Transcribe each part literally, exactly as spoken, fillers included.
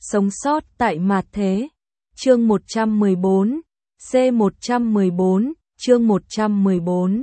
Sống sót tại mạt thế. Chương một trăm mười bốn, C một trăm mười bốn, chương một trăm mười bốn.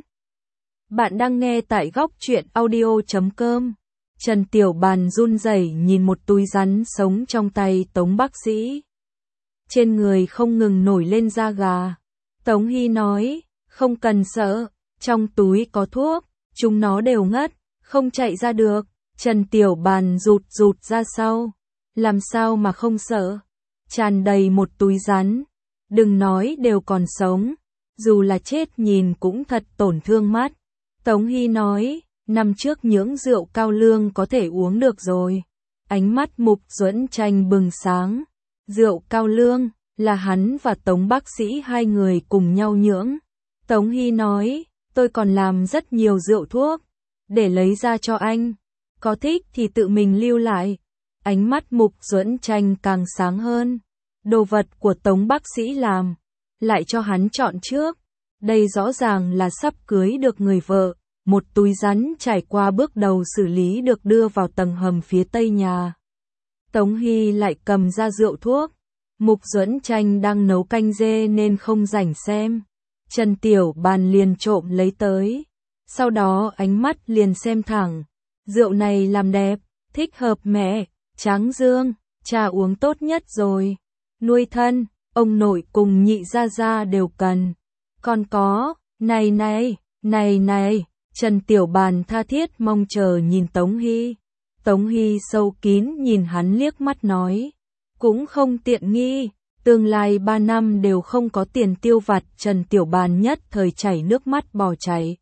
Bạn đang nghe tại góc truyện audio chấm com. Trần Tiểu Bàn run rẩy nhìn một túi rắn sống trong tay Tống bác sĩ. Trên người không ngừng nổi lên da gà. Tống Hy nói, không cần sợ, trong túi có thuốc, chúng nó đều ngất, không chạy ra được. Trần Tiểu Bàn rụt rụt ra sau. Làm sao mà không sợ? Tràn đầy một túi rắn. Đừng nói đều còn sống. Dù là chết nhìn cũng thật tổn thương mắt. Tống Hy nói, năm trước những rượu cao lương có thể uống được rồi. Ánh mắt Mục Duẫn Tranh bừng sáng. Rượu cao lương, là hắn và Tống bác sĩ hai người cùng nhau nhưỡng. Tống Hy nói, tôi còn làm rất nhiều rượu thuốc, để lấy ra cho anh. Có thích thì tự mình lưu lại. Ánh mắt Mục Duẫn Tranh càng sáng hơn. Đồ vật của Tống bác sĩ làm, lại cho hắn chọn trước. Đây rõ ràng là sắp cưới được người vợ. Một túi rắn trải qua bước đầu xử lý được đưa vào tầng hầm phía tây nhà. Tống Hy lại cầm ra rượu thuốc. Mục Duẫn Tranh đang nấu canh dê nên không rảnh xem. Trần Tiểu Bàn liền trộm lấy tới. Sau đó ánh mắt liền xem thẳng. Rượu này làm đẹp, thích hợp mẹ, Tráng Dương, cha uống tốt nhất rồi. Nuôi thân, ông nội cùng nhị gia gia đều cần. Còn có, này này, này này, Trần Tiểu Bàn tha thiết mong chờ nhìn Tống Hy. Tống Hy sâu kín nhìn hắn liếc mắt nói, cũng không tiện nghi, tương lai ba năm đều không có tiền tiêu vặt. Trần Tiểu Bàn nhất thời chảy nước mắt bò chảy.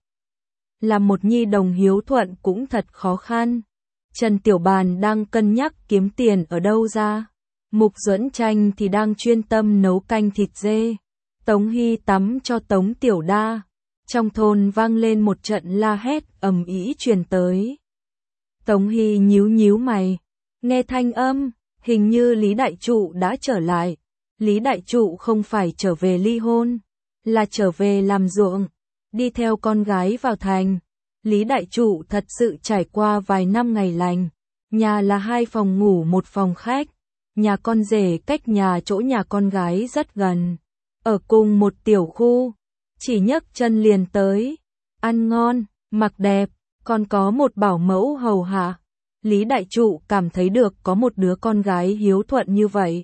Là một nhi đồng hiếu thuận cũng thật khó khăn. Trần Tiểu Bàn đang cân nhắc kiếm tiền ở đâu ra. Mục Duẫn Tranh thì đang chuyên tâm nấu canh thịt dê. Tống Hy tắm cho Tống Tiểu Đa. Trong thôn vang lên một trận la hét ầm ĩ truyền tới. Tống Hy nhíu nhíu mày. Nghe thanh âm, hình như Lý Đại Trụ đã trở lại. Lý Đại Trụ không phải trở về ly hôn, là trở về làm ruộng. Đi theo con gái vào thành. Lý Đại Trụ thật sự trải qua vài năm ngày lành. Nhà là hai phòng ngủ một phòng khách. Nhà con rể cách nhà chỗ nhà con gái rất gần. Ở cùng một tiểu khu. Chỉ nhấc chân liền tới. Ăn ngon, mặc đẹp, còn có một bảo mẫu hầu hạ. Lý Đại Trụ cảm thấy được có một đứa con gái hiếu thuận như vậy.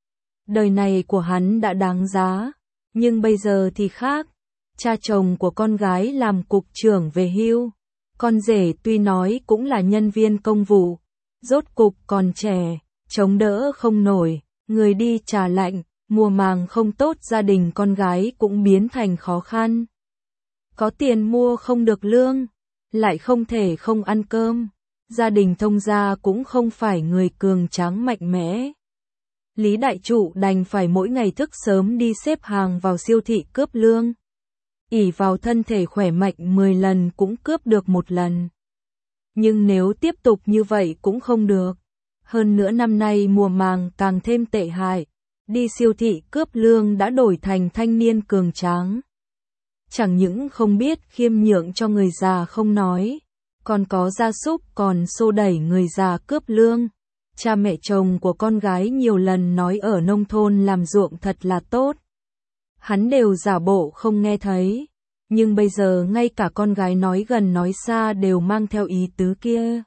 Đời này của hắn đã đáng giá. Nhưng bây giờ thì khác. Cha chồng của con gái làm cục trưởng về hưu. Con rể tuy nói cũng là nhân viên công vụ. Rốt cục còn trẻ, chống đỡ không nổi. Người đi trà lạnh, mùa màng không tốt, gia đình con gái cũng biến thành khó khăn. Có tiền mua không được lương, lại không thể không ăn cơm. Gia đình thông gia cũng không phải người cường tráng mạnh mẽ. Lý Đại Trụ đành phải mỗi ngày thức sớm đi xếp hàng vào siêu thị cướp lương. ỷ vào thân thể khỏe mạnh mười lần cũng cướp được một lần. Nhưng nếu tiếp tục như vậy cũng không được. Hơn nữa năm nay mùa màng càng thêm tệ hại. Đi siêu thị cướp lương đã đổi thành thanh niên cường tráng. Chẳng những không biết khiêm nhượng cho người già không nói, còn có gia súc còn xô đẩy người già cướp lương. Cha mẹ chồng của con gái nhiều lần nói ở nông thôn làm ruộng thật là tốt. Hắn đều giả bộ không nghe thấy. Nhưng bây giờ ngay cả con gái nói gần nói xa đều mang theo ý tứ kia.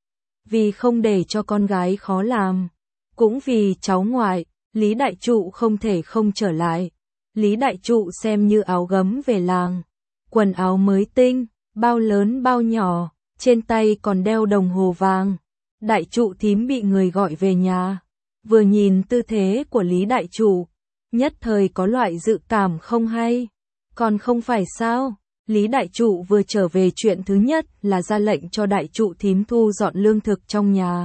Vì không để cho con gái khó làm, cũng vì cháu ngoại, Lý Đại Trụ không thể không trở lại. Lý Đại Trụ xem như áo gấm về làng. Quần áo mới tinh, bao lớn bao nhỏ, trên tay còn đeo đồng hồ vàng. Đại Trụ thím bị người gọi về nhà. Vừa nhìn tư thế của Lý Đại Trụ, nhất thời có loại dự cảm không hay. Còn không phải sao? Lý Đại Trụ vừa trở về chuyện thứ nhất là ra lệnh cho Đại Trụ thím thu dọn lương thực trong nhà.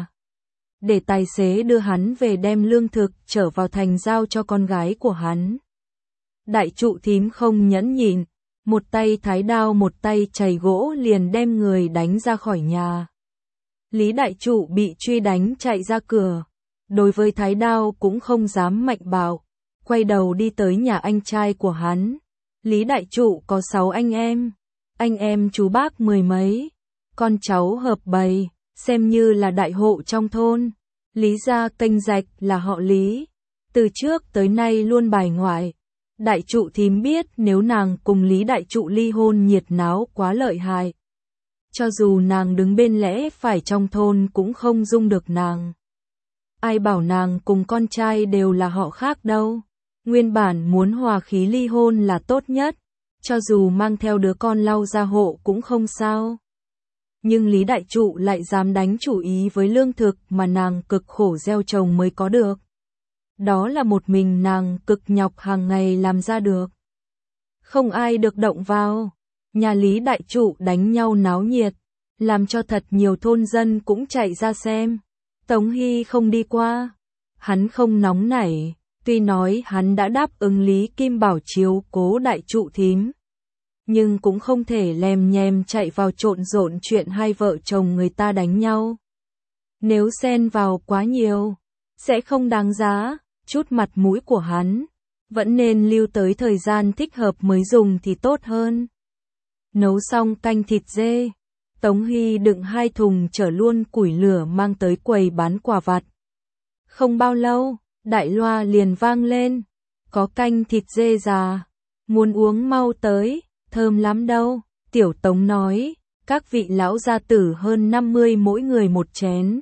Để tài xế đưa hắn về đem lương thực trở vào thành giao cho con gái của hắn. Đại Trụ thím không nhẫn nhịn, một tay thái đao một tay chày gỗ liền đem người đánh ra khỏi nhà. Lý Đại Trụ bị truy đánh chạy ra cửa. Đối với thái đao cũng không dám mạnh bạo. Quay đầu đi tới nhà anh trai của hắn. Lý Đại Trụ có sáu anh em. Anh em chú bác mười mấy. Con cháu hợp bầy, xem như là đại hộ trong thôn. Lý gia kênh rạch là họ Lý, từ trước tới nay luôn bài ngoại. Đại trụ thím biết nếu nàng cùng Lý đại trụ ly hôn nhiệt náo quá lợi hại. Cho dù nàng đứng bên lẽ phải trong thôn cũng không dung được nàng. Ai bảo nàng cùng con trai đều là họ khác đâu. Nguyên bản muốn hòa khí ly hôn là tốt nhất, cho dù mang theo đứa con lau ra hộ cũng không sao. Nhưng Lý đại trụ lại dám đánh chủ ý với lương thực mà nàng cực khổ gieo trồng mới có được. Đó là một mình nàng cực nhọc hàng ngày làm ra được. Không ai được động vào. Nhà Lý đại trụ đánh nhau náo nhiệt, làm cho thật nhiều thôn dân cũng chạy ra xem. Tống Hy không đi qua. Hắn không nóng nảy, tuy nói hắn đã đáp ứng Lý Kim Bảo chiếu cố đại trụ thím. Nhưng cũng không thể lèm nhèm chạy vào trộn rộn chuyện hai vợ chồng người ta đánh nhau. Nếu xen vào quá nhiều, sẽ không đáng giá, chút mặt mũi của hắn. Vẫn nên lưu tới thời gian thích hợp mới dùng thì tốt hơn. Nấu xong canh thịt dê, Tống Hy đựng hai thùng chở luôn củi lửa mang tới quầy bán quà vặt. Không bao lâu, đại loa liền vang lên. Có canh thịt dê già, muốn uống mau tới, thơm lắm đâu. Tiểu Tống nói, các vị lão gia tử hơn năm mươi mỗi người một chén.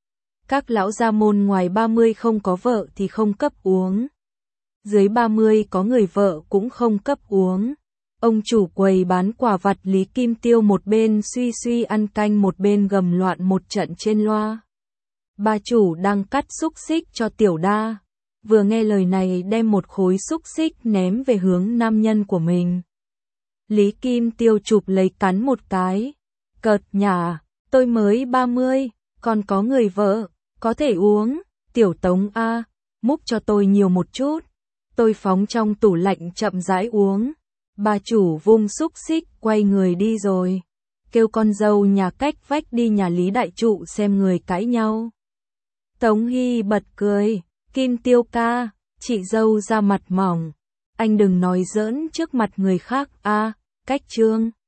Các lão gia môn ngoài ba mươi không có vợ thì không cấp uống. Dưới ba mươi có người vợ cũng không cấp uống. Ông chủ quầy bán quà vặt Lý Kim Tiêu một bên suy suy ăn canh một bên gầm loạn một trận trên loa. Bà chủ đang cắt xúc xích cho Tiểu Đa, vừa nghe lời này đem một khối xúc xích ném về hướng nam nhân của mình. Lý Kim Tiêu chụp lấy cắn một cái. Cợt nhả, tôi mới ba mươi, còn có người vợ, có thể uống. Tiểu Tống a, múc cho tôi nhiều một chút. Tôi phóng trong tủ lạnh chậm rãi uống. Bà chủ vung xúc xích quay người đi rồi. Kêu con dâu nhà cách vách đi nhà Lý đại trụ xem người cãi nhau. Tống Hy bật cười. Kim Tiêu ca, chị dâu ra mặt mỏng. Anh đừng nói giỡn trước mặt người khác a. Cách Trương.